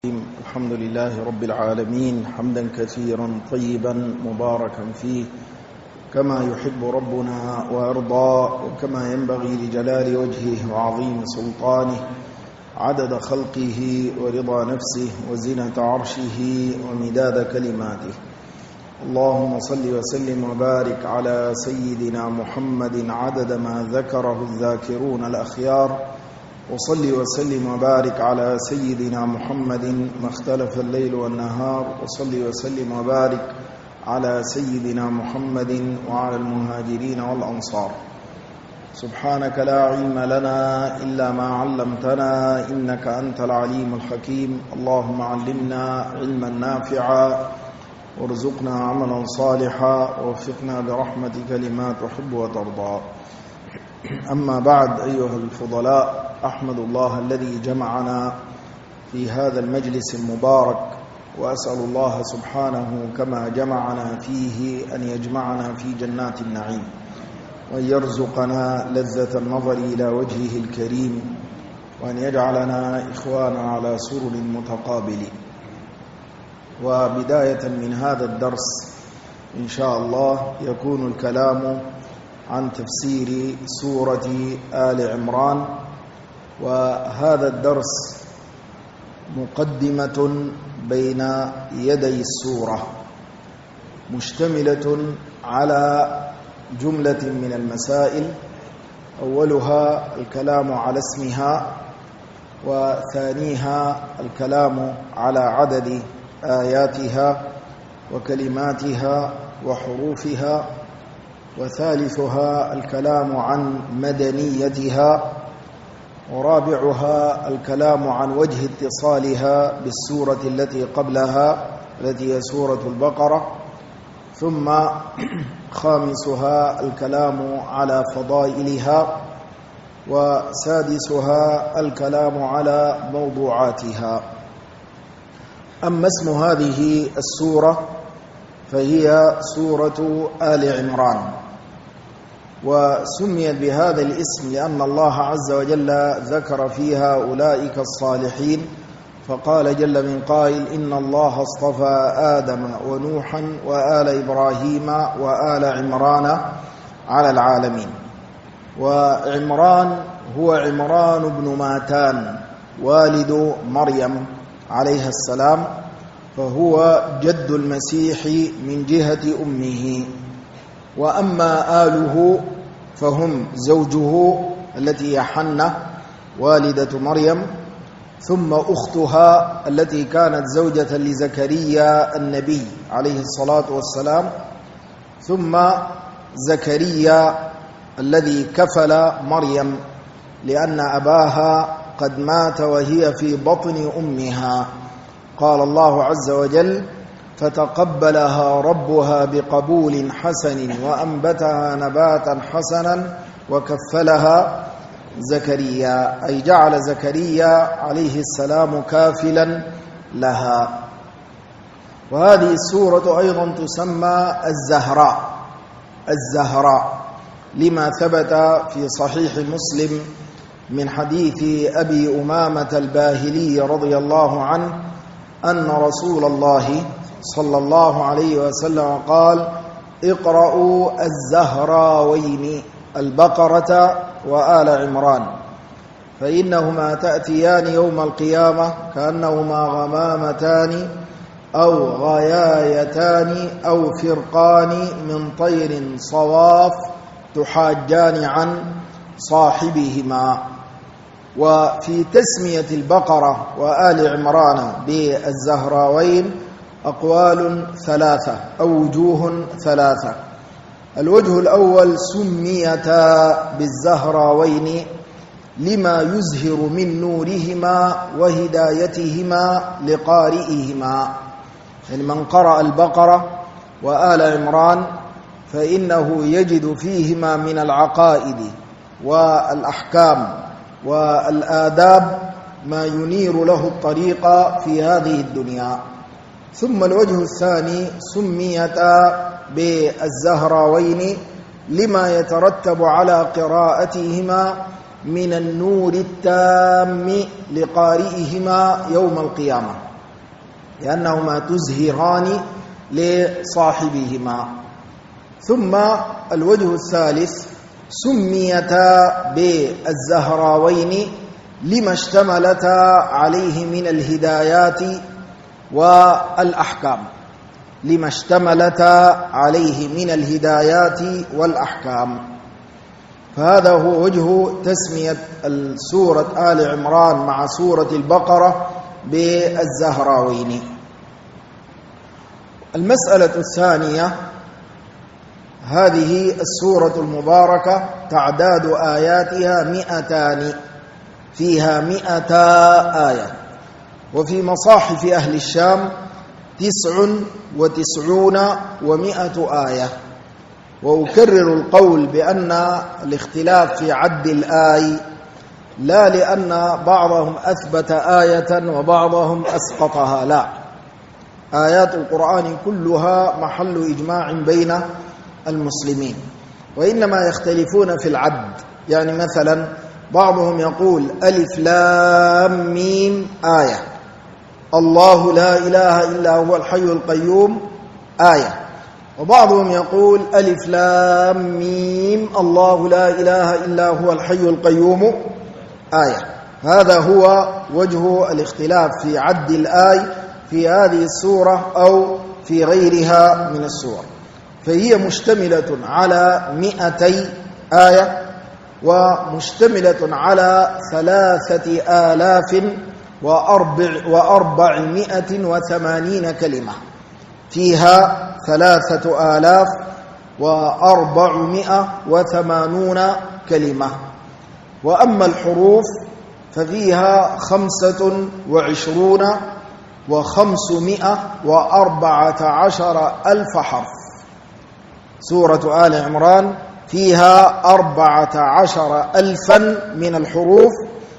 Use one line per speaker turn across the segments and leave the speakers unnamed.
الحمد لله رب العالمين حمدا كثيرا طيبا مباركا فيه كما يحب ربنا ويرضى وكما ينبغي لجلال وجهه وعظيم سلطانه عدد خلقه ورضا نفسه وزنة عرشه ومداد كلماته. اللهم صل وسلم وبارك على سيدنا محمد عدد ما ذكره الذاكرون الأخيار، وصل وسلم وبارك على سيدنا محمد ما اختلف الليل والنهار، وصل وسلم وبارك على سيدنا محمد وعلى المهاجرين والأنصار. سبحانك لا علم لنا إلا ما علمتنا إنك أنت العليم الحكيم. اللهم علمنا علما نافعا وارزقنا عملا صالحا ووفقنا برحمتك لما تحب وترضى. أما بعد، أيها الفضلاء، أحمد الله الذي جمعنا في هذا المجلس المبارك، وأسأل الله سبحانه كما جمعنا فيه أن يجمعنا في جنات النعيم، وأن يرزقنا لذة النظر إلى وجهه الكريم، وأن يجعلنا إخوانا على سرر متقابلين. وبداية من هذا الدرس إن شاء الله يكون الكلام عن تفسير سورة آل عمران، وهذا الدرس مقدمة بين يدي السورة مشتملة على جملة من المسائل، أولها الكلام على اسمها، وثانيها الكلام على عدد آياتها وكلماتها وحروفها، وثالثها الكلام عن مدنيتها، ورابعها الكلام عن وجه اتصالها بالسورة التي قبلها التي هي سورة البقرة، ثم خامسها الكلام على فضائلها، وسادسها الكلام على موضوعاتها. أما اسم هذه السورة فهي سورة آل عمران، وسميت بهذا الاسم لأن الله عز وجل ذكر فيها أولئك الصالحين، فقال جل من قائل: إن الله اصطفى آدم ونوحا وآل إبراهيم وآل عمران على العالمين. وعمران هو عمران بن ماتان والد مريم عليها السلام، فهو جد المسيح من جهة أمه. وأما آله فهم زوجه التي هي حنة والدة مريم، ثم أختها التي كانت زوجة لزكريا النبي عليه الصلاة والسلام، ثم زكريا الذي كفل مريم لأن أباها قد مات وهي في بطن أمها. قال الله عز وجل: فتقبلها ربها بقبول حسن وأنبتها نباتا حسنا وكفلها زكريا، أي جعل زكريا عليه السلام كافلا لها. وهذه السورة أيضا تسمى الزهراء لما ثبت في صحيح مسلم من حديث أبي أمامة الباهلي رضي الله عنه أن رسول الله صلى الله عليه وسلم قال: اقرأوا الزهراوين البقرة وآل عمران، فإنهما تأتيان يوم القيامة كأنهما غمامتان أو غيايتان أو فرقان من طير صواف تحاجان عن صاحبهما. وفي تسمية البقرة وآل عمران بالزهراوين أقوال ثلاثة أو وجوه ثلاثة. الوجه الأول: سميتا بالزهراوين لما يزهر من نورهما وهدايتهما لقارئهما، يعني من قرأ البقرة وآل عمران فإنه يجد فيهما من العقائد والأحكام والآداب ما ينير له الطريق في هذه الدنيا. ثم الوجه الثاني: سميتا بالزهراوين لما يترتب على قراءتهما من النور التام لقارئهما يوم القيامة، لأنهما تزهران لصاحبهما. ثم الوجه الثالث سميتا بالزهراوين لما اشتملتا عليه من الهدايات والأحكام، لما اشتملتا عليه من الهدايات والأحكام. فهذا هو وجه تسمية سورة آل عمران مع سورة البقرة بالزهراوين. المسألة الثانية، هذه السورة المباركة تعداد آياتها 200، فيها 200 آية، وفي مصاحف أهل الشام 99 و100 آية. وأكرر القول بأن الاختلاف في عد الآي لا لأن بعضهم أثبت آية وبعضهم أسقطها، لا، آيات القرآن كلها محل إجماع بين المسلمين، وإنما يختلفون في العد. يعني مثلا بعضهم يقول ألف لام ميم آية، الله لا إله إلا هو الحي القيوم آية، وبعضهم يقول ألف لام ميم الله لا إله إلا هو الحي القيوم آية. هذا هو وجه الاختلاف في عد الآي في هذه السورة أو في غيرها من السور. فهي مشتملة على 200 آية، ومشتملة على 3480 كلمة، فيها 3480 كلمة. وأما الحروف ففيها 25 و514 ألف حرف. سورة آل عمران فيها 14,000 من الحروف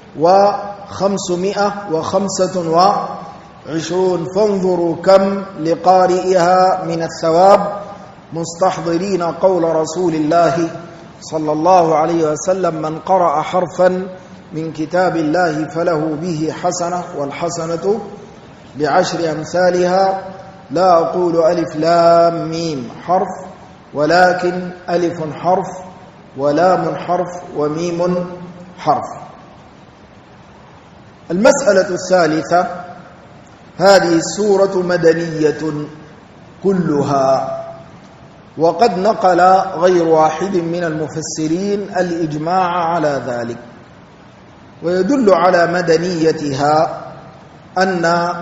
و525. فانظروا كم لقارئها من الثواب، مستحضرين قول رسول الله صلى الله عليه وسلم: من قرأ حرفا من كتاب الله فله به حسنة، والحسنة ب10 أمثالها. لا أقول ألف لام ميم حرف، ولكن ألف حرف ولام حرف وميم حرف. المسألة الثالثة، هذه السورة مدنية كلها، وقد نقل غير واحد من المفسرين الإجماع على ذلك. ويدل على مدنيتها أن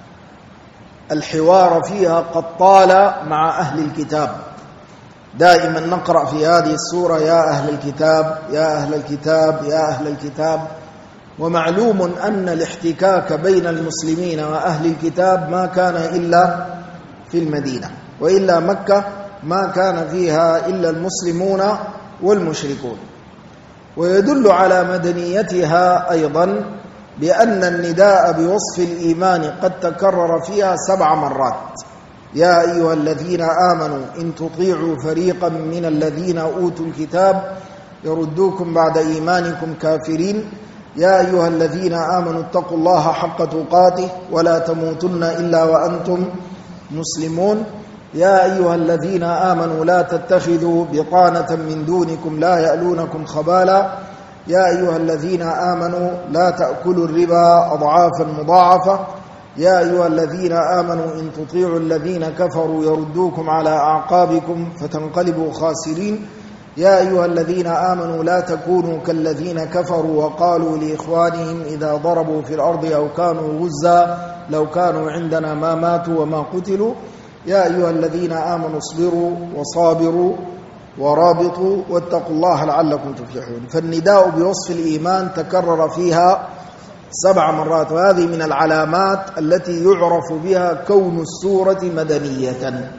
الحوار فيها قد طال مع أهل الكتاب. دائما نقرأ في هذه السورة يا أهل الكتاب يا أهل الكتاب يا أهل الكتاب. ومعلوم أن الاحتكاك بين المسلمين وأهل الكتاب ما كان إلا في المدينة، وإلا مكة ما كان فيها إلا المسلمون والمشركون. ويدل على مدنيتها أيضا بأن النداء بوصف الإيمان قد تكرر فيها 7 مرات. يا أيها الذين آمنوا إن تطيعوا فريقا من الذين أوتوا الكتاب يردوكم بعد إيمانكم كافرين. يا أيها الذين آمنوا اتقوا الله حق تقاته ولا تموتن إلا وأنتم مسلمون. يا أيها الذين آمنوا لا تتخذوا بطانة من دونكم لا يألونكم خبالا. يا أيها الذين آمنوا لا تأكلوا الربا أضعافا مضاعفة. يا أيها الذين آمنوا إن تطيعوا الذين كفروا يردوكم على أعقابكم فتنقلبوا خاسرين. يا أيها الذين آمنوا لا تكونوا كالذين كفروا وقالوا لإخوانهم إذا ضربوا في الأرض أو كانوا غزا لو كانوا عندنا ما ماتوا وما قتلوا. يا أيها الذين آمنوا اصبروا وصابروا ورابطوا واتقوا الله لعلكم تفلحون. فالنداء بوصف الإيمان تكرر فيها 7 مرات، وهذه من العلامات التي يعرف بها كون السورة مدنية،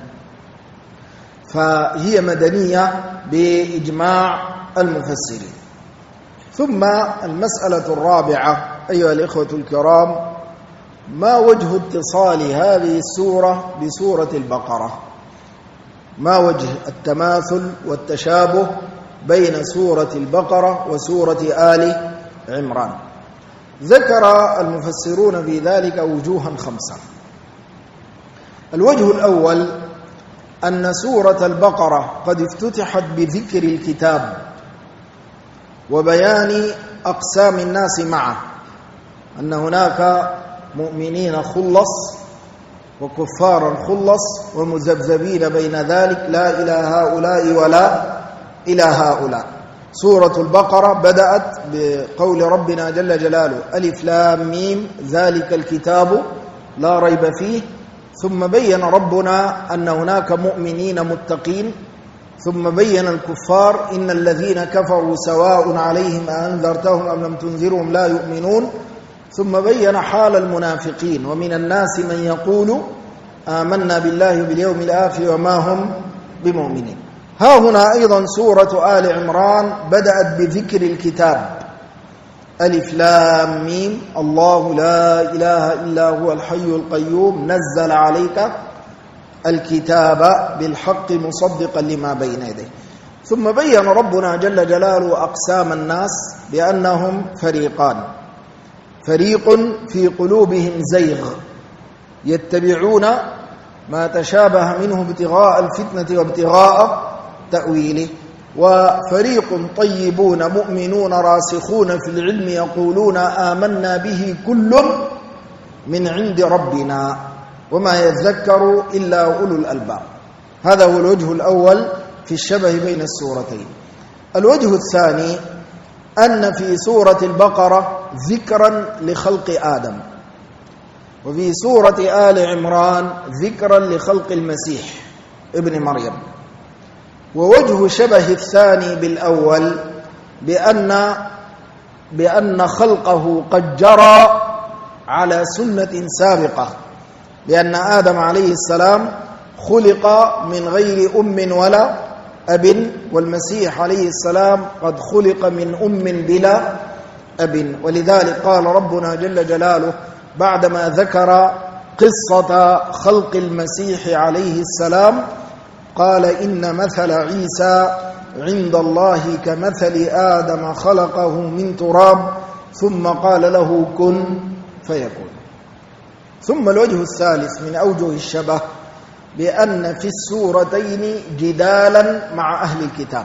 فهي مدنية بإجماع المفسرين. ثم المسألة الرابعة أيها الإخوة الكرام، ما وجه اتصال هذه السورة بسورة البقرة؟ ما وجه التماثل والتشابه بين سورة البقرة وسورة آل عمران؟ ذكر المفسرون في ذلك وجوها 5. الوجه الأول أن سورة البقرة قد افتتحت بذكر الكتاب وبيان أقسام الناس معه، أن هناك مؤمنين خلص وكفارا خلص ومذبذبين بين ذلك، لا إلى هؤلاء ولا إلى هؤلاء. سورة البقرة بدأت بقول ربنا جل جلاله ألف لام ميم ذلك الكتاب لا ريب فيه، ثم بين ربنا أن هناك مؤمنين متقين، ثم بين الكفار إن الذين كفروا سواء عليهم أنذرتهم أم لم تنذرهم لا يؤمنون، ثم بين حال المنافقين ومن الناس من يقول آمنا بالله باليوم الآخر وما هم بمؤمنين. ها هنا أيضا سورة آل عمران بدأت بذكر الكتاب ألف لام ميم الله لا إله إلا هو الحي القيوم نزل عليك الكتاب بالحق مصدقا لما بين يديه. ثم بين ربنا جل جلاله أقسام الناس بأنهم فريقان، فريق في قلوبهم زيغ يتبعون ما تشابه منه ابتغاء الفتنة وابتغاء تأويله، وفريق طيبون مؤمنون راسخون في العلم يقولون آمنا به كل من عند ربنا وما يذكر إلا أولو الألباب. هذا هو الوجه الأول في الشبه بين السورتين. الوجه الثاني أن في سورة البقرة ذكرا لخلق آدم، وفي سورة آل عمران ذكرا لخلق المسيح ابن مريم. ووجه شبه الثاني بالأول بأن خلقه قد جرى على سنة سابقة، لأن آدم عليه السلام خلق من غير أم ولا أب، والمسيح عليه السلام قد خلق من أم بلا أب. ولذلك قال ربنا جل جلاله بعدما ذكر قصة خلق المسيح عليه السلام قال إن مثل عيسى عند الله كمثل آدم خلقه من تراب ثم قال له كن فيكون. ثم الوجه الثالث من أوجه الشبه بأن في السورتين جدالا مع أهل الكتاب،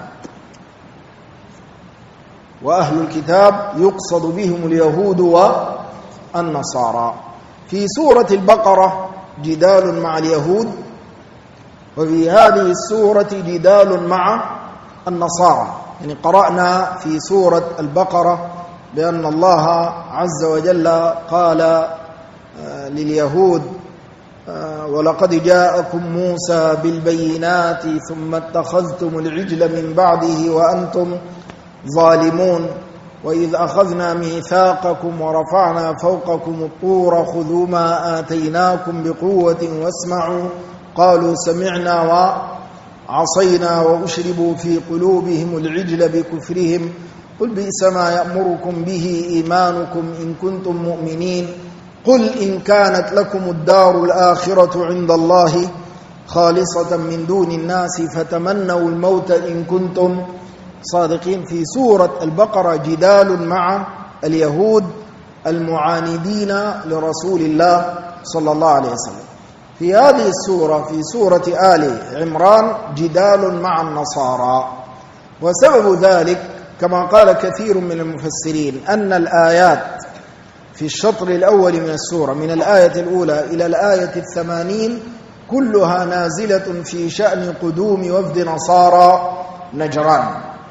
وأهل الكتاب يقصد بهم اليهود والنصارى. في سورة البقرة جدال مع اليهود، وفي هذه السورة جدال مع النصارى. يعني قرأنا في سورة البقرة بأن الله عز وجل قال لليهود ولقد جاءكم موسى بالبينات ثم اتخذتم العجل من بعده وأنتم ظالمون وإذ أخذنا ميثاقكم ورفعنا فوقكم الطور خذوا ما آتيناكم بقوة واسمعوا قالوا سمعنا وعصينا وأشربوا في قلوبهم العجل بكفرهم قل بئس ما يأمركم به إيمانكم إن كنتم مؤمنين قل إن كانت لكم الدار الآخرة عند الله خالصة من دون الناس فتمنوا الموت إن كنتم صادقين. في سورة البقرة جدال مع اليهود المعاندين لرسول الله صلى الله عليه وسلم. في هذه السورة في سورة آل عمران جدال مع النصارى، وسبب ذلك كما قال كثير من المفسرين أن الآيات في الشطر الأول من السورة من الآية الأولى إلى الآية 80 كلها نازلة في شأن قدوم وفد نصارى نجران.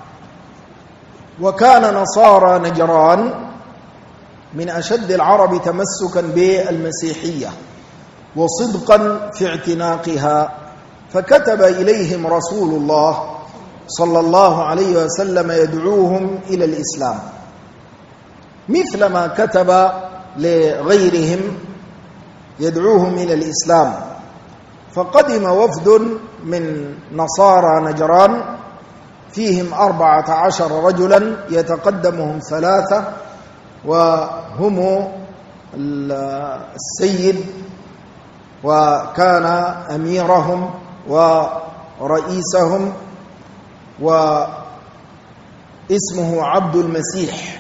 وكان نصارى نجران من أشد العرب تمسكا بالمسيحية وصدقا في اعتناقها، فكتب إليهم رسول الله صلى الله عليه وسلم يدعوهم إلى الإسلام مثل ما كتب لغيرهم يدعوهم إلى الإسلام. فقدم وفد من نصارى نجران فيهم 14 رجلا يتقدمهم 3 وهم السيد وكان أميرهم ورئيسهم واسمه عبد المسيح،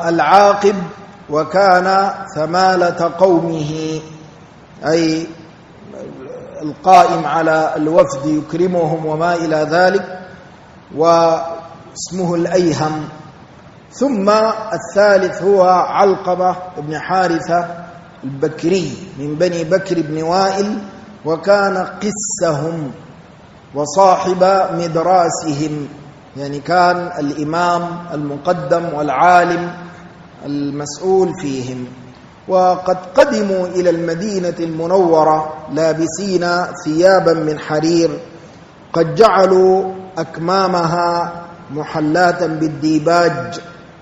والعاقب وكان ثمالة قومه أي القائم على الوفد يكرمهم وما إلى ذلك، واسمه الأيهم. ثم الثالث هو علقمة بن حارثة البكري من بني بكر بن وائل، وكان قسهم وصاحب مدراسهم، يعني كان الإمام المقدم والعالم المسؤول فيهم. وقد قدموا إلى المدينة المنورة لابسين ثيابا من حرير، قد جعلوا أكمامها محلاة بالديباج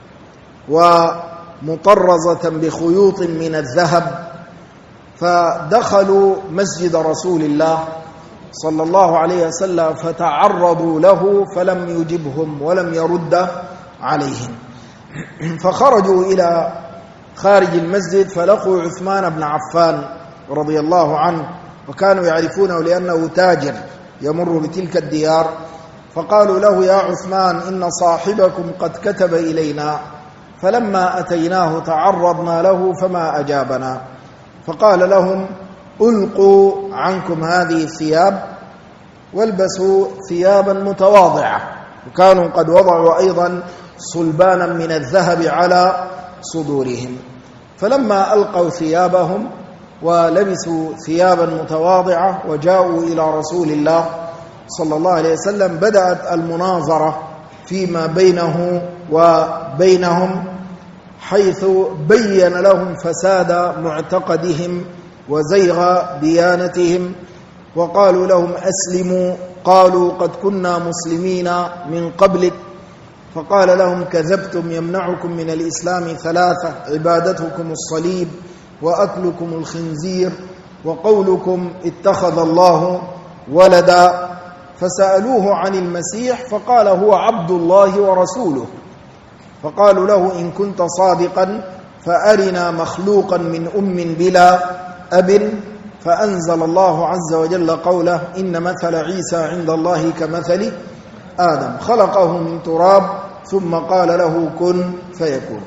ومطرزة بخيوط من الذهب، فدخلوا مسجد رسول الله صلى الله عليه وسلم فتعرضوا له فلم يجبهم ولم يرد عليهم، فخرجوا إلى خارج المسجد فلقوا عثمان بن عفان رضي الله عنه، وكانوا يعرفونه لأنه تاجر يمر بتلك الديار، فقالوا له: يا عثمان، إن صاحبكم قد كتب إلينا، فلما أتيناه تعرضنا له فما أجابنا، فقال لهم: ألقوا عنكم هذه الثياب والبسوا ثيابا متواضعة، وكانوا قد وضعوا أيضا صلبانا من الذهب على صدورهم. فلما ألقوا ثيابهم ولبسوا ثيابا متواضعة وجاءوا إلى رسول الله صلى الله عليه وسلم، بدأت المناظرة فيما بينه وبينهم، حيث بين لهم فساد معتقدهم وزيغ ديانتهم، وقالوا لهم: أسلموا. قالوا: قد كنا مسلمين من قبلك. فقال لهم: كذبتم، يمنعكم من الإسلام ثلاثة: عبادتكم الصليب، وأكلكم الخنزير، وقولكم اتخذ الله ولدا. فسألوه عن المسيح فقال: هو عبد الله ورسوله. فقالوا له: إن كنت صادقا فأرنا مخلوقا من أم بلا أب. فأنزل الله عز وجل قوله: إن مثل عيسى عند الله كمثل آدم، خلقه من تراب ثم قال له كن فيكون.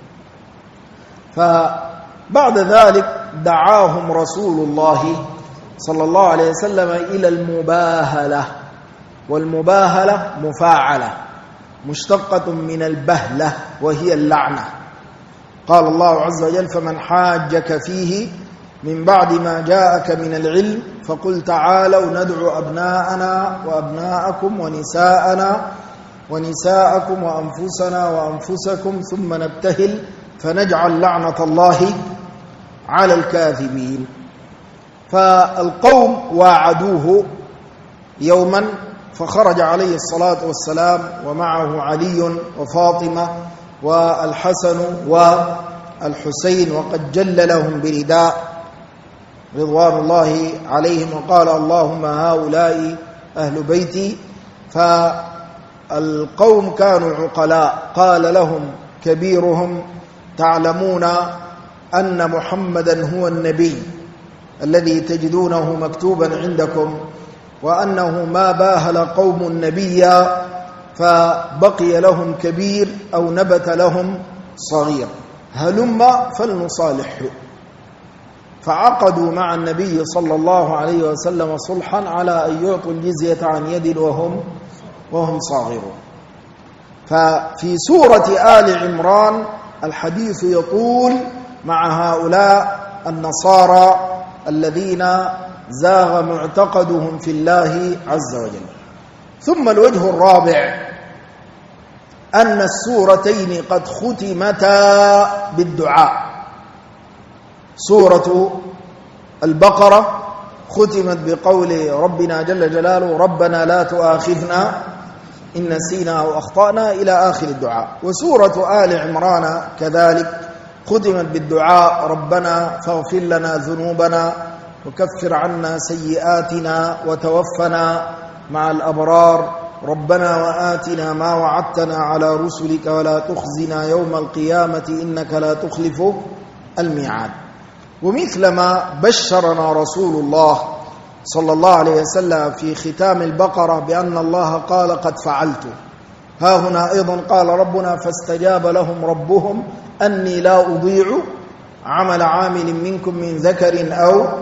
فبعد ذلك دعاهم رسول الله صلى الله عليه وسلم إلى المباهلة، والمباهلة مفاعلة مشتقة من البهلة وهي اللعنة. قال الله عز وجل: فمن حاجك فيه من بعد ما جاءك من العلم فقل تعالوا ندعو أبناءنا وأبناءكم ونساءكم وأنفسنا وأنفسكم ثم نبتهل فنجعل لعنة الله على الكاذبين. فالقوم واعدوه يوما فخرج عليه الصلاة والسلام ومعه علي وفاطمة والحسن والحسين، وقد جل لهم برداء رضوان الله عليهم، وقال: اللهم هؤلاء أهل بيتي. فالقوم كانوا عقلاء، قال لهم كبيرهم: تعلمون أن محمدا هو النبي الذي تجدونه مكتوبا عندكم، وأنه ما باهل قوم نبيا فبقي لهم كبير أو نبت لهم صغير، هلم فلنصالحه. فعقدوا مع النبي صلى الله عليه وسلم صلحا على أن يعطوا الجزية عن يد وهم صاغرون. ففي سورة آل عمران الحديث يطول مع هؤلاء النصارى الذين زاغ معتقدهم في الله عز وجل. ثم الوجه الرابع أن السورتين قد ختمتا بالدعاء. سورة البقرة ختمت بقول ربنا جل جلاله: ربنا لا تؤاخذنا إن نسينا أو أخطأنا، إلى آخر الدعاء. وسورة آل عمران كذلك ختمت بالدعاء: ربنا فاغفر لنا ذنوبنا وكفر عنا سيئاتنا وتوفنا مع الأبرار، ربنا وآتنا ما وعدتنا على رسلك ولا تخزنا يوم القيامة إنك لا تخلف الميعاد. ومثل ما بشرنا رسول الله صلى الله عليه وسلم في ختام البقرة بأن الله قال: قد فعلت، ها هنا أيضا قال ربنا: فاستجاب لهم ربهم أني لا أضيع عمل عامل منكم من ذكر أو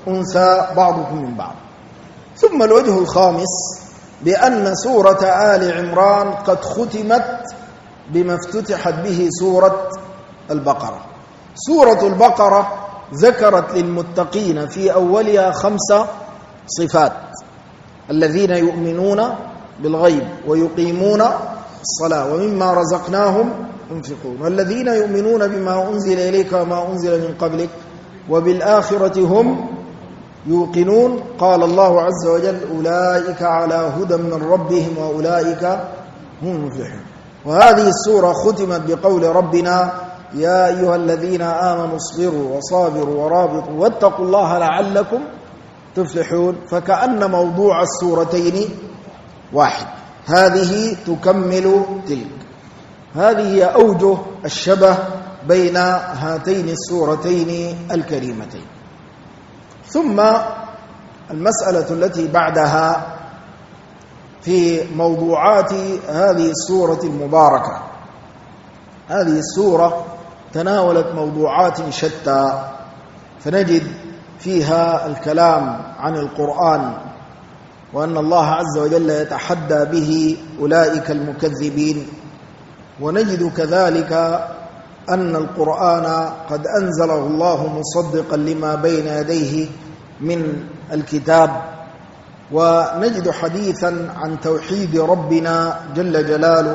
أنثى بعضكم من بعض. ثم الوجه الخامس بأن سورة آل عمران قد ختمت بما افتتحت به سورة البقرة. سورة البقرة ذكرت للمتقين في أولها 5 صفات: الذين يؤمنون بالغيب ويقيمون الصلاة ومما رزقناهم ينفقون، والذين يؤمنون بما أنزل إليك وما أنزل من قبلك وبالآخرة هم يوقنون. قال الله عز وجل: أولئك على هدى من ربهم وأولئك هم المفلحون. وهذه السورة ختمت بقول ربنا: يا أيها الذين آمنوا اصبروا وصابروا ورابطوا واتقوا الله لعلكم تفلحون. فكأن موضوع السورتين واحد، هذه تكمل تلك. هذه هي أوجه الشبه بين هاتين السورتين الكريمتين. ثم المسألة التي بعدها في موضوعات هذه السورة المباركة. هذه السورة تناولت موضوعات شتى، فنجد فيها الكلام عن القرآن وأن الله عز وجل يتحدى به أولئك المكذبين، ونجد كذلك أن القرآن قد أنزله الله مصدقا لما بين يديه من الكتاب، ونجد حديثا عن توحيد ربنا جل جلاله،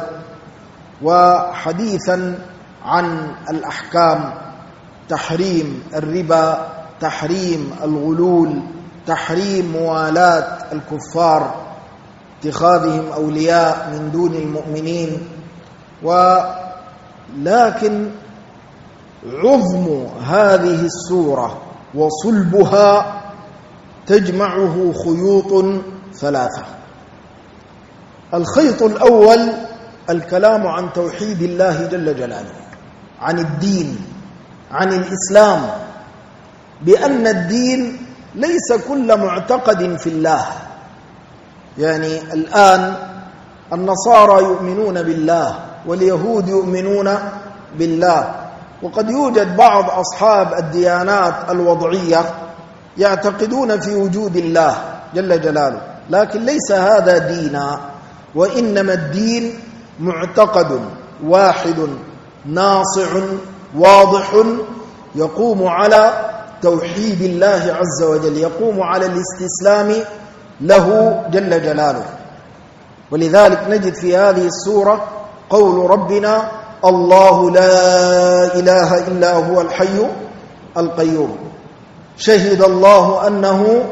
وحديثا عن الأحكام: تحريم الربا، تحريم الغلول، تحريم موالاة الكفار، اتخاذهم أولياء من دون المؤمنين. ولكن عظم هذه السورة وصلبها تجمعه خيوط 3. الخيط الأول الكلام عن توحيد الله جل جلاله، عن الدين، عن الإسلام، بأن الدين ليس كل معتقد في الله. يعني الآن النصارى يؤمنون بالله واليهود يؤمنون بالله، وقد يوجد بعض أصحاب الديانات الوضعية يعتقدون في وجود الله جل جلاله، لكن ليس هذا دينا، وإنما الدين معتقد واحد ناصع واضح يقوم على توحيد الله عز وجل، يقوم على الاستسلام له جل جلاله. ولذلك نجد في هذه السورة قول ربنا: الله لا إله إلا هو الحي القيوم، شهد الله أنه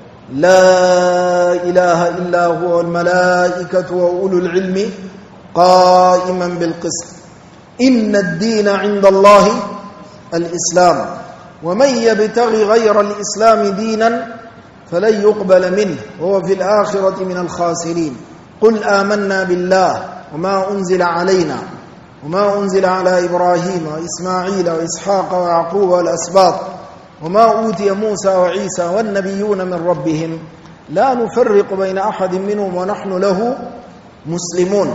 لا إله إلا هو الملائكة وأولو العلم قائما بالقسط، إن الدين عند الله الإسلام، ومن يبتغي غير الإسلام دينا فلن يقبل منه وهو في الآخرة من الخاسرين. قل آمنا بالله وما أنزل علينا وما أنزل على إبراهيم وإسماعيل وإسحاق ويعقوب والأسباط وما أوتي موسى وعيسى والنبيون من ربهم لا نفرق بين أحد منهم ونحن له مسلمون.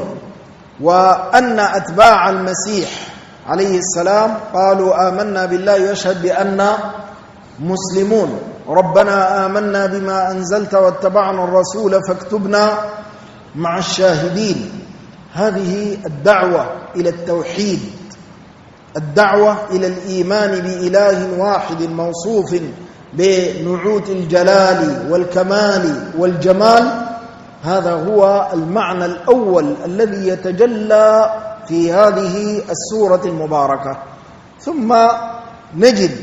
وأن أتباع المسيح عليه السلام قالوا آمنا بالله يشهد بأننا مسلمون، ربنا آمنا بما أنزلت واتبعنا الرسول فاكتبنا مع الشاهدين. هذه الدعوة إلى التوحيد، الدعوة إلى الإيمان بإله واحد موصوف بنعوت الجلال والكمال والجمال، هذا هو المعنى الأول الذي يتجلى في هذه السورة المباركة. ثم نجد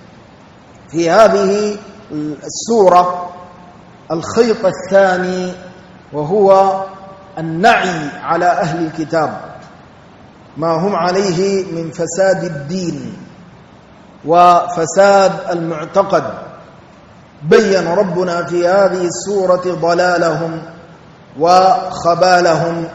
في هذه السورة الخيط الثاني، وهو النعي على أهل الكتاب ما هم عليه من فساد الدين وفساد المعتقد. بين ربنا في هذه السورة ضلالهم وخبالهم،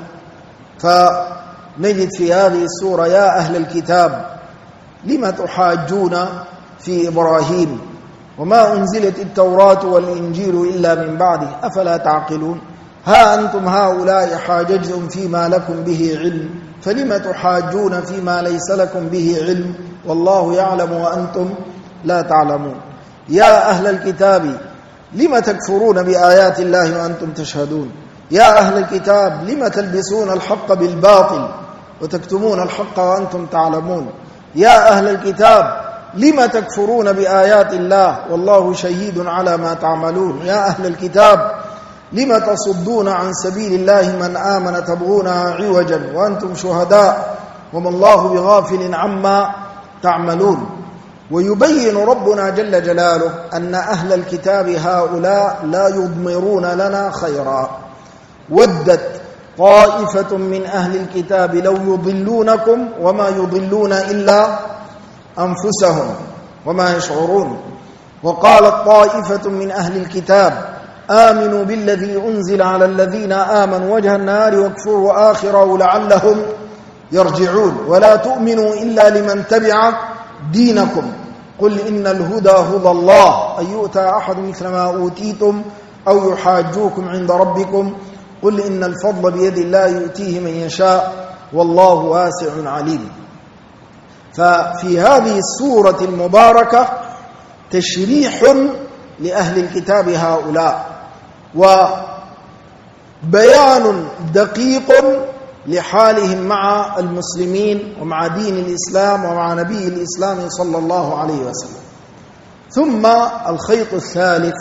فنجد في هذه السورة: يا أهل الكتاب لم تحاجون في إبراهيم وما أنزلت التوراة والإنجيل إلا من بعده أفلا تعقلون؟ ها أنتم هؤلاء حاججتم فيما لكم به علم فلم تحاجون فيما ليس لكم به علم والله يعلم وأنتم لا تعلمون. يا أهل الكتاب لم تكفرون بآيات الله وأنتم تشهدون يا أهل الكتاب لم تلبسون الحق بالباطل وتكتمون الحق وأنتم تعلمون يا أهل الكتاب لم تكفرون بآيات الله والله شهيد على ما تعملون يا أهل الكتاب لم تصدون عن سبيل الله من آمن تبغونها عوجا وأنتم شهداء وما الله بغافل عما تعملون. ويبين ربنا جل جلاله أن أهل الكتاب هؤلاء لا يضمرون لنا خيرا. ودت طائفة من أهل الكتاب لو يضلونكم وما يضلون إلا أنفسهم وما يشعرون. وقالت طائفة من أهل الكتاب آمنوا بالذي أنزل على الذين آمنوا وجه النهار واكفروا آخره لعلهم يرجعون ولا تؤمنوا إلا لمن تبع دينكم قل إن الهدى هدى الله أن يؤتى أحد مثل ما أوتيتم أو يحاجوكم عند ربكم قل إن الفضل بيد الله يؤتيه من يشاء والله واسع عليم. ففي هذه السورة المباركة تشريح لأهل الكتاب هؤلاء وبيان دقيق لحالهم مع المسلمين ومع دين الإسلام ومع نبي الإسلام صلى الله عليه وسلم. ثم الخيط الثالث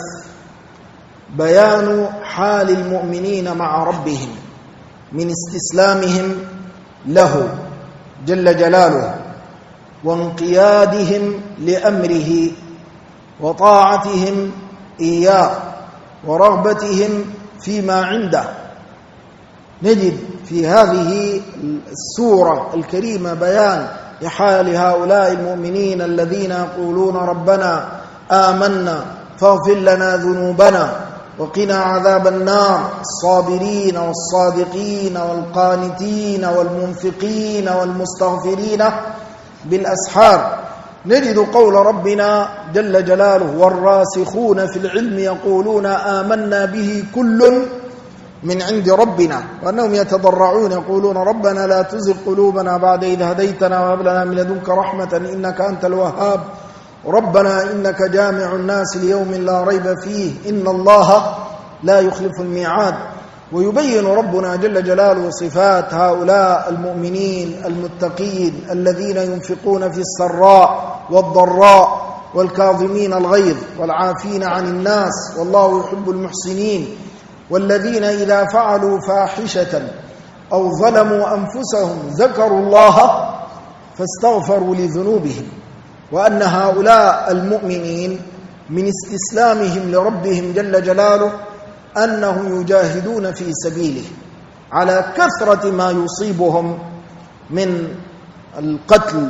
بيان حال المؤمنين مع ربهم من استسلامهم له جل جلاله وانقيادهم لأمره وطاعتهم إياه ورغبتهم فيما عنده. نجد في هذه السورة الكريمة بيان لحال هؤلاء المؤمنين الذين يقولون ربنا آمنا فاغفر لنا ذنوبنا وقنا عذاب النار الصابرين والصادقين والقانتين والمنفقين والمستغفرين بالأسحار. نجد قول ربنا جل جلاله والراسخون في العلم يقولون آمنا به كل من عند ربنا وأنهم يتضرعون يقولون ربنا لا تزغ قلوبنا بعد إذ هديتنا وهب لنا من لدنك رحمة إنك أنت الوهاب ربنا إنك جامع الناس ليوم لا ريب فيه إن الله لا يخلف الميعاد. ويبين ربنا جل جلاله صفات هؤلاء المؤمنين المتقين الذين ينفقون في السراء والضراء والكاظمين الغيظ والعافين عن الناس والله يحب المحسنين والذين إذا فعلوا فاحشة أو ظلموا أنفسهم ذكروا الله فاستغفروا لذنوبهم. وأن هؤلاء المؤمنين من استسلامهم لربهم جل جلاله أنهم يجاهدون في سبيله على كثرة ما يصيبهم من القتل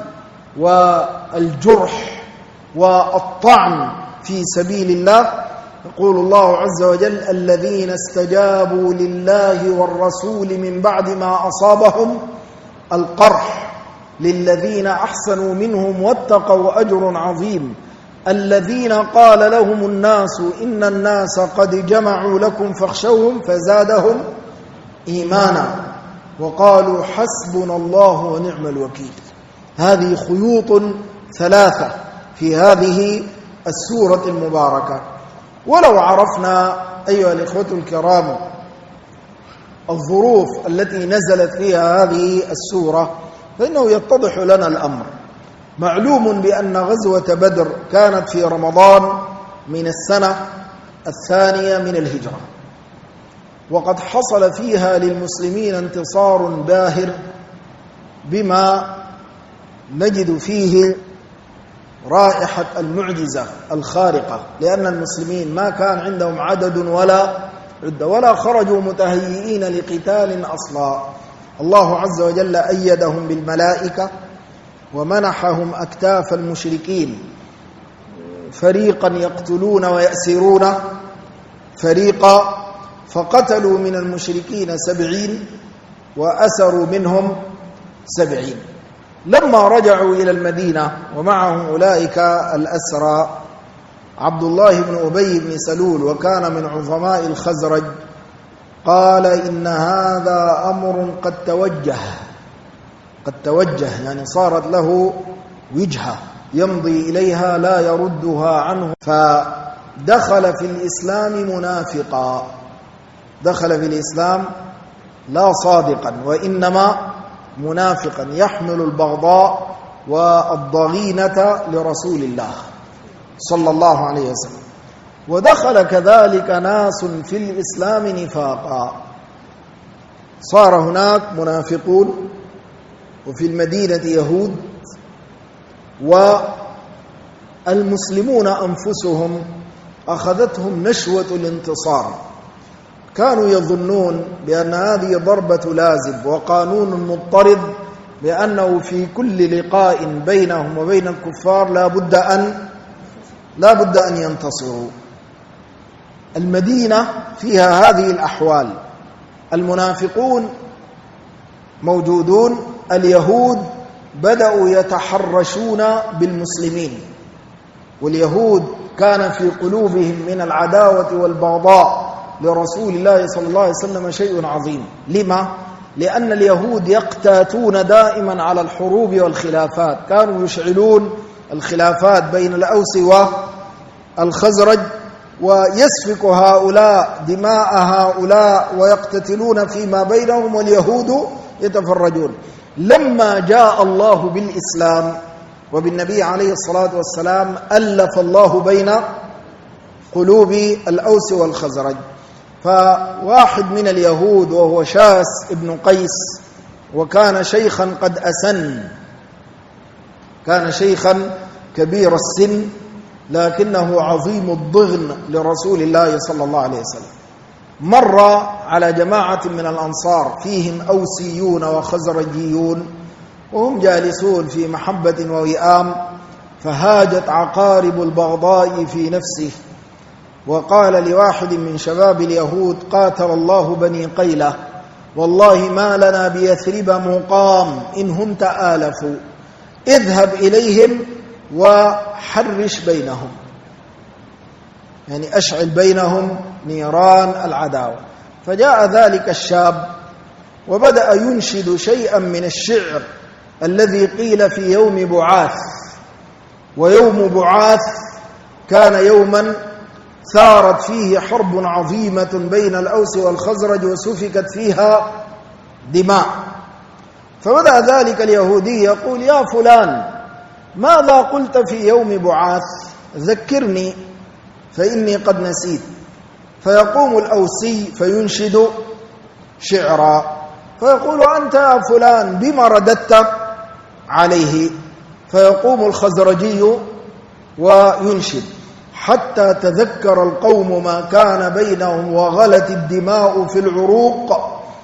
والجرح والطعن في سبيل الله. يقول الله عز وجل الذين استجابوا لله والرسول من بعد ما أصابهم القرح للذين أحسنوا منهم واتقوا أجر عظيم الذين قال لهم الناس إن الناس قد جمعوا لكم فاخشوهم فزادهم إيمانا وقالوا حسبنا الله ونعم الوكيل. هذه خيوط ثلاثة في هذه السورة المباركة. ولو عرفنا أيها الإخوة الكرام الظروف التي نزلت فيها هذه السورة فإنه يتضح لنا الأمر. معلوم بأن غزوة بدر كانت في رمضان من السنة الثانية من الهجرة وقد حصل فيها للمسلمين انتصار باهر بما نجد فيه رائحة المعجزة الخارقة لأن المسلمين ما كان عندهم عدد ولا عدة ولا خرجوا متهيئين لقتال أصلا. الله عز وجل أيدهم بالملائكة ومنحهم أكتاف المشركين فريقا يقتلون ويأسرون فريقا فقتلوا من المشركين 70 وأسروا منهم 70. لما رجعوا إلى المدينة ومعهم أولئك الأسرى عبد الله بن أبي بن سلول وكان من عظماء الخزرج قال إن هذا أمر قد توجه يعني صارت له وجهة يمضي إليها لا يردها عنه. فدخل في الإسلام منافقا، دخل في الإسلام لا صادقا وإنما منافقا يحمل البغضاء والضغينة لرسول الله صلى الله عليه وسلم. ودخل كذلك ناس في الإسلام نفاقا، صار هناك منافقون وفي المدينة يهود، والمسلمون أنفسهم أخذتهم نشوة الانتصار، كانوا يظنون بأن هذه ضربة لازم وقانون مضطرد، بأنه في كل لقاء بينهم وبين الكفار لا بد أن ينتصروا. المدينة فيها هذه الأحوال، المنافقون موجودون، اليهود بدأوا يتحرشون بالمسلمين، واليهود كان في قلوبهم من العداوة والبغضاء لرسول الله صلى الله عليه وسلم شيء عظيم. لما؟ لأن اليهود يقتاتون دائما على الحروب والخلافات، كانوا يشعلون الخلافات بين الأوس والخزرج، ويسفك هؤلاء دماء هؤلاء ويقتتلون فيما بينهم، واليهود يتفرجون. لما جاء الله بالإسلام وبالنبي عليه الصلاة والسلام ألف الله بين قلوب الأوس والخزرج. فواحد من اليهود وهو شاس ابن قيس، وكان شيخا قد أسن، كان شيخا كبير السن لكنه عظيم الضغن لرسول الله صلى الله عليه وسلم، مر على جماعة من الأنصار فيهم أوسيون وخزرجيون وهم جالسون في محبة ووئام، فهاجت عقارب البغضاء في نفسه، وقال لواحد من شباب اليهود: قاتل الله بني قيلة، والله ما لنا بيثرب مقام إن هم تآلفوا، اذهب إليهم وحرش بينهم، يعني أشعل بينهم نيران العداوة. فجاء ذلك الشاب وبدأ ينشد شيئا من الشعر الذي قيل في يوم بعاث، ويوم بعاث كان يوما ثارت فيه حرب عظيمة بين الأوس والخزرج وسفكت فيها دماء. فبدأ ذلك اليهودي يقول: يا فلان، ماذا قلت في يوم بعاث؟ ذكرني فإني قد نسيت. فيقوم الأوسي فينشد شعرا، فيقول: أنت يا فلان بما رددت عليه؟ فيقوم الخزرجي وينشد: حتى تذكر القوم ما كان بينهم وغلت الدماء في العروق،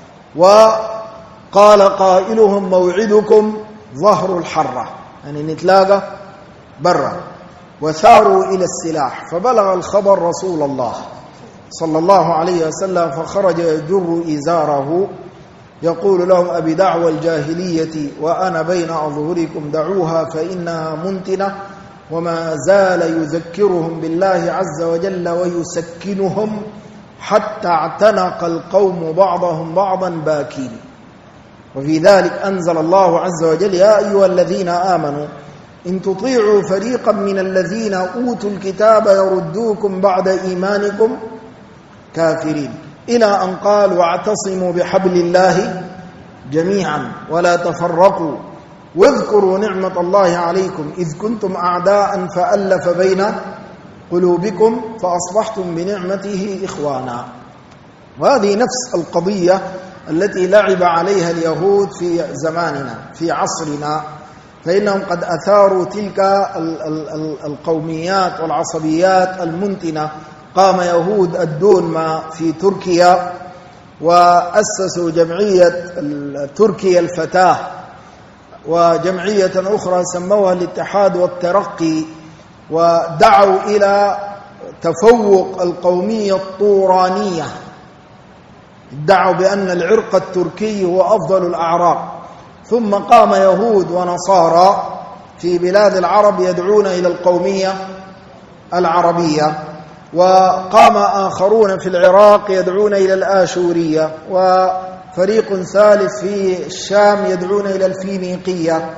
وقال قائلهم: موعدكم ظهر الحرة، يعني نتلاقى برا. وثاروا إلى السلاح، فبلغ الخبر رسول الله صلى الله عليه وسلم، فخرج يجر إزاره يقول لهم: أبي دعوى الجاهلية وأنا بين أظهركم، دعوها فإنها منتنة. وما زال يذكرهم بالله عز وجل ويسكنهم حتى اعتنق القوم بعضهم بعضا باكين. وفي ذلك أنزل الله عز وجل: يا أيها الذين آمنوا إن تطيعوا فريقا من الذين أوتوا الكتاب يردوكم بعد إيمانكم كافرين، إلى أن قال: واعتصموا بحبل الله جميعا ولا تفرقوا واذكروا نعمة الله عليكم إذ كنتم أعداء فألف بين قلوبكم فأصبحتم بنعمته إخوانا. وهذه نفس القضية التي لعب عليها اليهود في زماننا في عصرنا، فإنهم قد أثاروا تلك القوميات والعصبيات المنتنة. قام يهود الدونما في تركيا وأسسوا جمعية تركيا الفتاة، وجمعية أخرى سموها الاتحاد والترقي، ودعوا إلى تفوق القومية الطورانية، ادعوا بأن العرق التركي هو أفضل الأعراق. ثم قام يهود ونصارى في بلاد العرب يدعون إلى القومية العربية، وقام آخرون في العراق يدعون إلى الآشورية، وفريق ثالث في الشام يدعون إلى الفينيقية،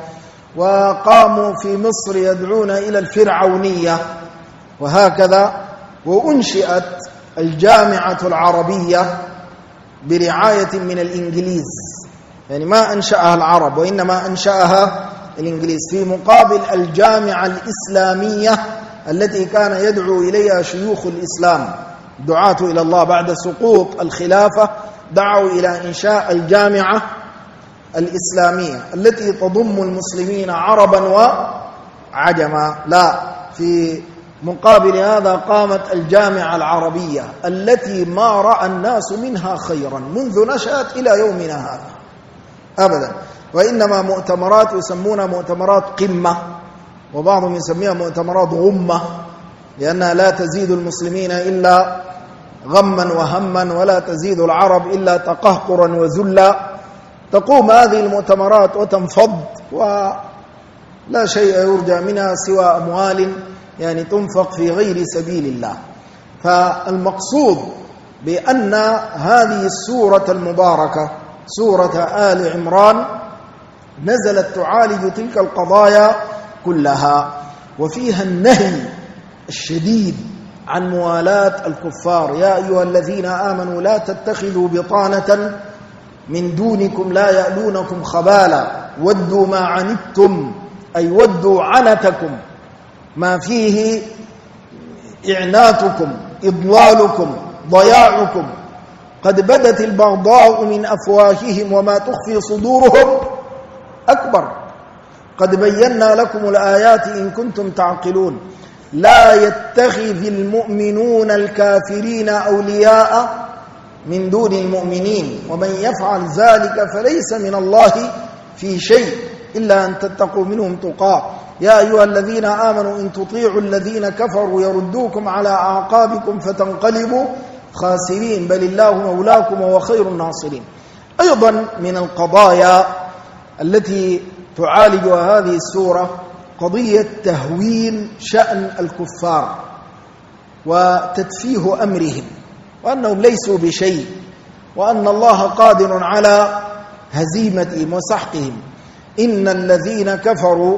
وقاموا في مصر يدعون إلى الفرعونية وهكذا. وأنشئت الجامعة العربية برعاية من الإنجليز، يعني ما أنشأها العرب وإنما أنشأها الإنجليز، في مقابل الجامعة الإسلامية التي كان يدعو إليها شيوخ الإسلام دعاة إلى الله بعد سقوط الخلافة. دعوا إلى إنشاء الجامعة الإسلامية التي تضم المسلمين عربا وعجما. لا، في مقابل هذا قامت الجامعة العربية التي ما رأى الناس منها خيرا منذ نشأت إلى يومنا هذا أبدا، وإنما مؤتمرات يسمونها مؤتمرات قمة، وبعضهم يسميها مؤتمرات غمة، لأنها لا تزيد المسلمين إلا غما وهما، ولا تزيد العرب إلا تقهقرا وذلا. تقوم هذه المؤتمرات وتنفض ولا شيء يرجى منها سوى أموال يعني تنفق في غير سبيل الله. فالمقصود بأن هذه السورة المباركة سورة آل عمران نزلت تعالج تلك القضايا كلها، وفيها النهي الشديد عن موالاة الكفار. يا أيها الذين آمنوا لا تتخذوا بطانة من دونكم لا يألونكم خبالا ودوا ما عنتم، أي ودوا عنتكم، ما فيه إعناتكم إضلالكم ضياعكم. قد بدت البغضاء من أفواههم وما تخفي صدورهم أكبر. قد بينا لكم الآيات إن كنتم تعقلون. لا يتخذ المؤمنون الكافرين أولياء من دون المؤمنين ومن يفعل ذلك فليس من الله في شيء إلا أن تتقوا منهم تقاه. يا أيها الذين آمنوا إن تطيعوا الذين كفروا يردوكم على أعقابكم فتنقلبوا خاسرين بل الله مولاكم وهو خير الناصرين. أيضا من القضايا التي تعالجها هذه السورة قضية تهوين شأن الكفار وتتفيه أمرهم، وأنهم ليسوا بشيء، وأن الله قادر على هزيمتهم وسحقهم. إن الذين كفروا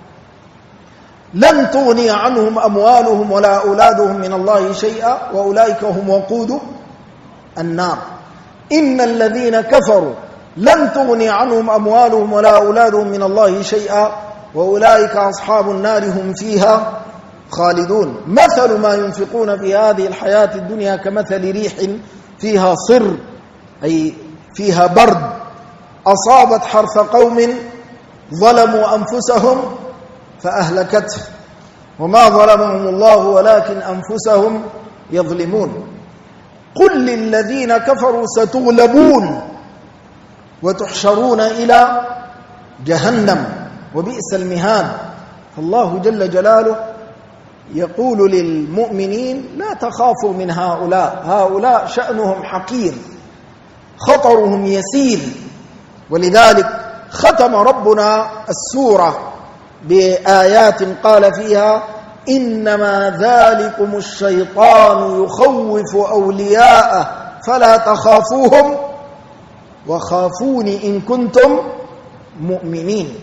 لن تغني عنهم أموالهم ولا أولادهم من الله شيئا وأولئك هم وقود النار. إن الذين كفروا لن تغني عنهم أموالهم ولا أولادهم من الله شيئا وأولئك أصحاب النار هم فيها خالدون. مثل ما ينفقون في هذه الحياة الدنيا كمثل ريح فيها صر، أي فيها برد، أصابت حرث قوم ظلموا أنفسهم فأهلكته وما ظلمهم الله ولكن أنفسهم يظلمون. قل للذين كفروا ستغلبون وتحشرون إلى جهنم وبئس المهاد. فالله جل جلاله يقول للمؤمنين لا تخافوا من هؤلاء، هؤلاء شأنهم حقير، خطرهم يسير. ولذلك ختم ربنا السورة بآيات قال فيها إنما ذلكم الشيطان يخوف أولياءه فلا تخافوهم وخافوني إن كنتم مؤمنين.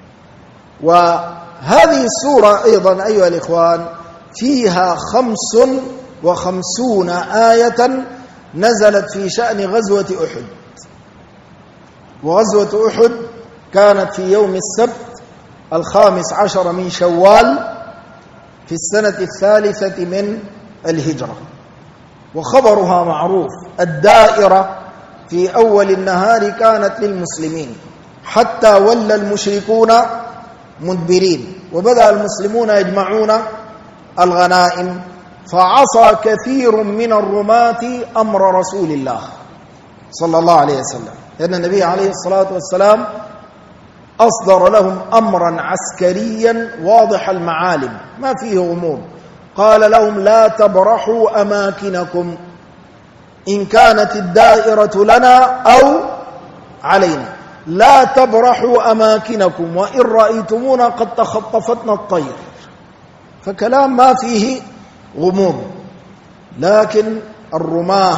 وهذه السورة أيضا أيها الإخوان فيها 55 آية نزلت في شأن غزوة أحد. وغزوة أحد كانت في يوم السبت 15 من شوال في السنة 3 من الهجرة، وخبرها معروف. الدائرة في أول النهار كانت للمسلمين حتى ولى المشركون مدبرين، وبدأ المسلمون يجمعون الغنائم، فعصى كثير من الرماة أمر رسول الله صلى الله عليه وسلم، لأن النبي عليه الصلاة والسلام أصدر لهم أمرا عسكريا واضح المعالم ما فيه غموض. قال لهم لا تبرحوا أماكنكم إن كانت الدائرة لنا أو علينا، لا تبرحوا أماكنكم وإن رأيتمونا قد تخطفتنا الطير. فكلام ما فيه غموض. لكن الرماة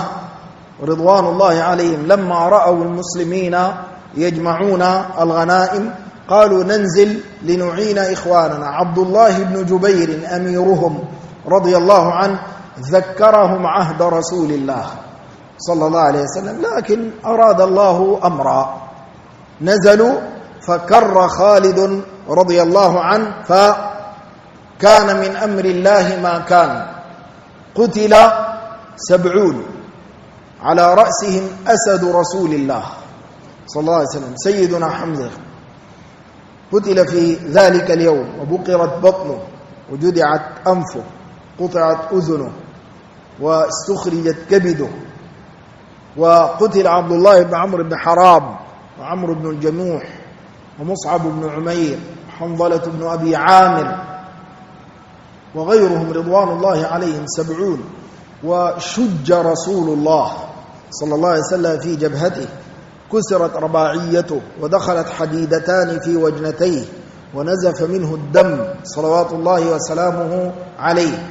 رضوان الله عليهم لما رأوا المسلمين يجمعون الغنائم قالوا ننزل لنعين إخواننا. عبد الله بن جبير أميرهم رضي الله عنه ذكرهم عهد رسول الله صلى الله عليه وسلم، لكن أراد الله أمرا، نزلوا فكر خالد رضي الله عنه، فكان من أمر الله ما كان. قتل 70 على رأسهم أسد رسول الله صلى الله عليه وسلم سيدنا حمزة، قتل في ذلك اليوم، وبقرت بطنه وجدعت أنفه، قطعت أذنه واستخرجت كبده. وقتل عبد الله بن عمرو بن حرام وعمرو بن الجموح ومصعب بن عمير وحنظلة بن أبي عامر وغيرهم رضوان الله عليهم 70. وشج رسول الله صلى الله عليه وسلم في جبهته، كسرت رباعيته ودخلت حديدتان في وجنتيه ونزف منه الدم صلوات الله وسلامه عليه.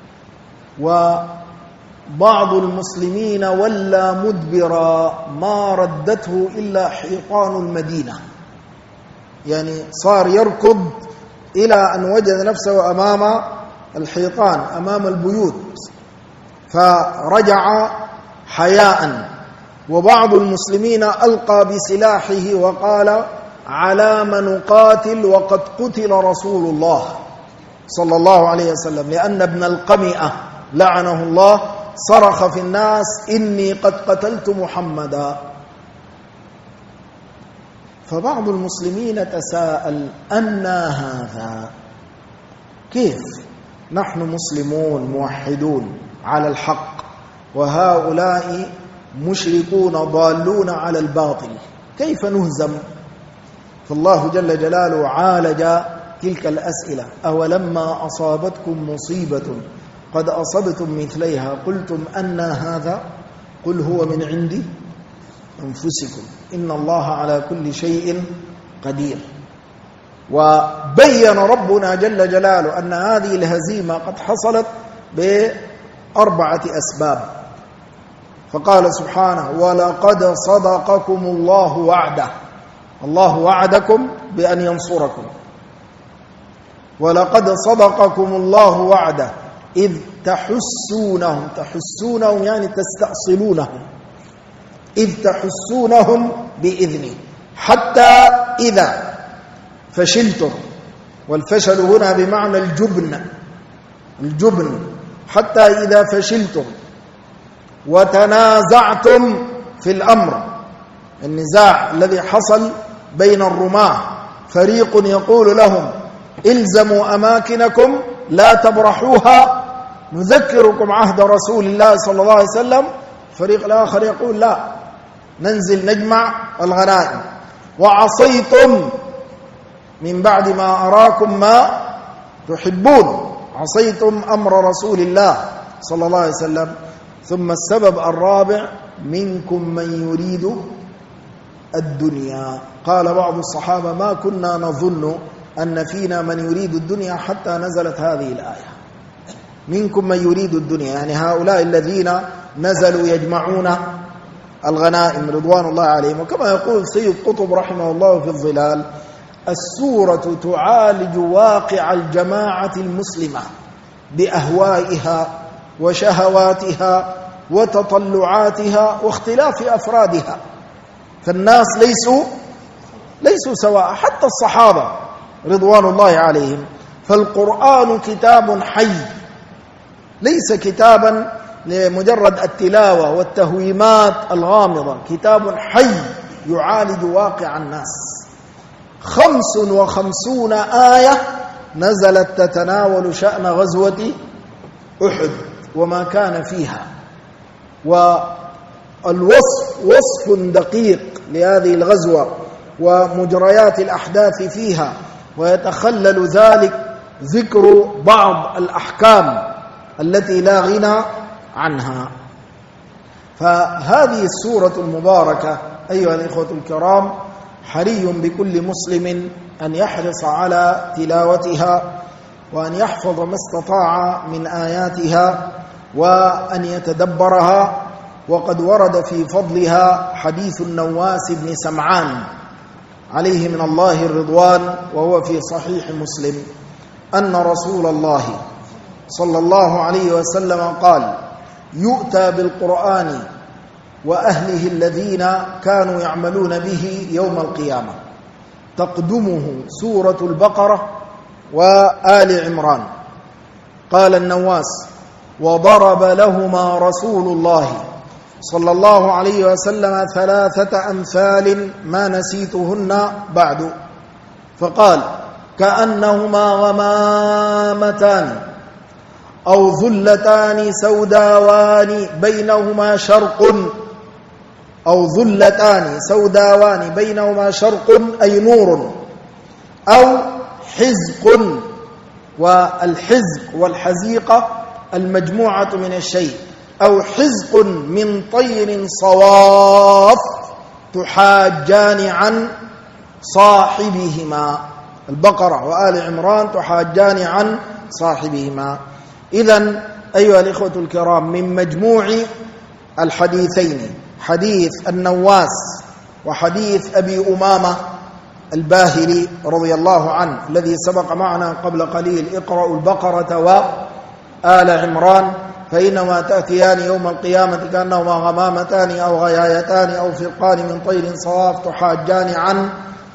وبعض المسلمين ولى مدبرا ما ردته إلا حيطان المدينة، يعني صار يركض إلى أن وجد نفسه أمام الحيطان أمام البيوت، فرجع حياء. وبعض المسلمين ألقى بسلاحه وقال على من نقاتل وقد قتل رسول الله صلى الله عليه وسلم، لأن ابن القمئة لعنه الله صرخ في الناس إني قد قتلت محمدا. فبعض المسلمين تساءل أنى هذا؟ كيف نحن مسلمون موحدون على الحق وهؤلاء مشركون ضالون على الباطل، كيف نهزم؟ فالله جل جلاله عالج تلك الأسئلة. أولما أصابتكم مصيبة قد أصبتم مثليها قلتم أنى هذا قل هو من عند أنفسكم إن الله على كل شيء قدير. وبين ربنا جل جلاله أن هذه الهزيمة قد حصلت ب4 أسباب، فقال سبحانه ولقد صدقكم الله وعده، الله وعدكم بأن ينصركم، ولقد صدقكم الله وعده إذ تحسونهم، تحسونهم يعني تستأصلونهم، إذ تحسونهم بإذنه حتى إذا فشلتم، والفشل هنا بمعنى الجبن، حتى إذا فشلتم وتنازعتم في الأمر، النزاع الذي حصل بين الرماة، فريق يقول لهم الزموا أماكنكم لا تبرحوها نذكركم عهد رسول الله صلى الله عليه وسلم، فريق الآخر يقول لا ننزل نجمع الغنائم، وعصيتم من بعد ما أراكم ما تحبون، عصيتم أمر رسول الله صلى الله عليه وسلم. ثم السبب الرابع منكم من يريد الدنيا، قال بعض الصحابة ما كنا نظن أن فينا من يريد الدنيا حتى نزلت هذه الآية، منكم من يريد الدنيا، يعني هؤلاء الذين نزلوا يجمعون الغنائم رضوان الله عليهم. وكما يقول سيد قطب رحمه الله في الظلال السورة تعالج واقع الجماعة المسلمة بأهوائها وشهواتها وتطلعاتها واختلاف أفرادها، فالناس ليسوا سواء، حتى الصحابة رضوان الله عليهم. فالقرآن كتاب حي، ليس كتابا لمجرد التلاوة والتهويمات الغامضة، كتاب حي يعالج واقع الناس. 55 آية نزلت تتناول شأن غزوة أحد وما كان فيها، والوصف وصف دقيق لهذه الغزوة ومجريات الأحداث فيها، ويتخلل ذلك ذكر بعض الأحكام التي لا غنى عنها. فهذه السورة المباركة أيها الإخوة الكرام حري بكل مسلم أن يحرص على تلاوتها وأن يحفظ ما استطاع من آياتها وأن يتدبرها. وقد ورد في فضلها حديث النواس بن سمعان عليه من الله الرضوان، وهو في صحيح مسلم أن رسول الله صلى الله عليه وسلم قال: يؤتى بالقرآن وأهله الذين كانوا يعملون به يوم القيامة، تقدمه سورة البقرة وآل عمران. قال النواس: وضرب لهما رسول الله صلى الله عليه وسلم 3 أمثال ما نسيتهن بعد، فقال: كأنهما غمامتان أو ظلتان سوداوان بينهما شرق، أو ظلتان سوداوان بينهما شرق أي نور، أو حزق، والحزق والحزيقة المجموعة من الشيء، أو حزق من طير صواف تحاجان عن صاحبهما. البقرة وآل عمران تحاجان عن صاحبهما. إذن أيها الإخوة الكرام، من مجموع الحديثين، حديث النواس وحديث أبي أمامة الباهلي رضي الله عنه الذي سبق معنا قبل قليل: اقرأوا البقرة وآل عمران فإنما تأتيان يوم القيامة كأنهما غمامتان أو غيايتان أو فرقان من طير صواف تحاجان عن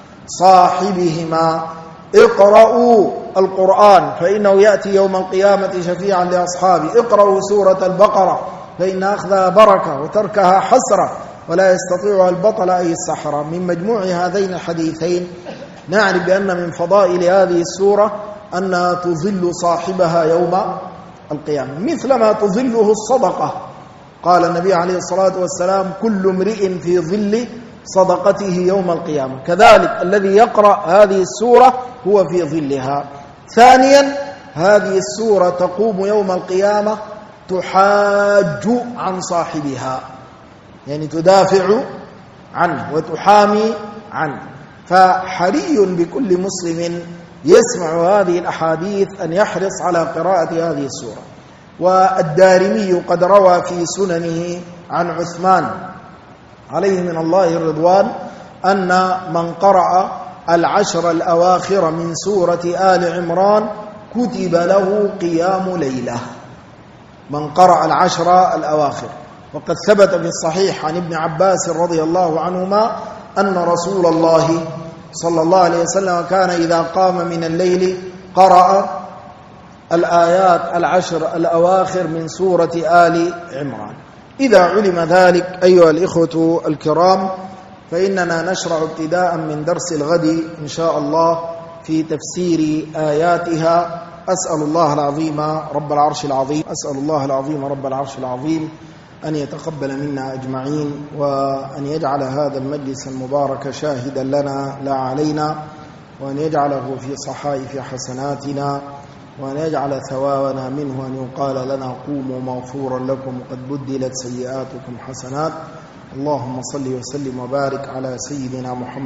صاحبهما. اقرأوا القرآن فإنه يأتي يوم القيامة شفيعا لأصحابه. اقرأوا سورة البقرة فإن أخذها بركة وتركها حسرة ولا يستطيعها البطل أي السحرة. من مجموع هذين الحديثين نعرف بأن من فضائل هذه السورة أنها تظل صاحبها يوم القيامة مثل ما تظله الصدقة. قال النبي عليه الصلاة والسلام: كل امرئ في ظل صدقته يوم القيامة. كذلك الذي يقرأ هذه السورة هو في ظلها. ثانيا، هذه السورة تقوم يوم القيامة تحاج عن صاحبها، يعني تدافع عنه وتحامي عنه. فحري بكل مسلم يسمع هذه الأحاديث أن يحرص على قراءة هذه السورة. والدارمي قد روى في سننه عن عثمان عليه من الله الرضوان أن من قرأ 10 الأواخر من سورة آل عمران كتب له قيام ليلة. من قرأ 10 الأواخر. وقد ثبت في الصحيح عن ابن عباس رضي الله عنهما أن رسول الله صلى الله عليه وسلم كان إذا قام من الليل قرأ الآيات 10 الأواخر من سورة آل عمران. إذا علم ذلك أيها الإخوة الكرام، فإننا نشرع ابتداء من درس الغد إن شاء الله في تفسير آياتها. أسأل الله العظيم رب العرش العظيم أن يتقبل منا أجمعين، وأن يجعل هذا المجلس المبارك شاهدا لنا لا علينا، وأن يجعله في صحائف حسناتنا، وأن يجعل ثوابنا منه أن يقال لنا: قوموا مغفورا لكم قد بدلت سيئاتكم حسنات. اللهم صل وسلم وبارك على سيدنا محمد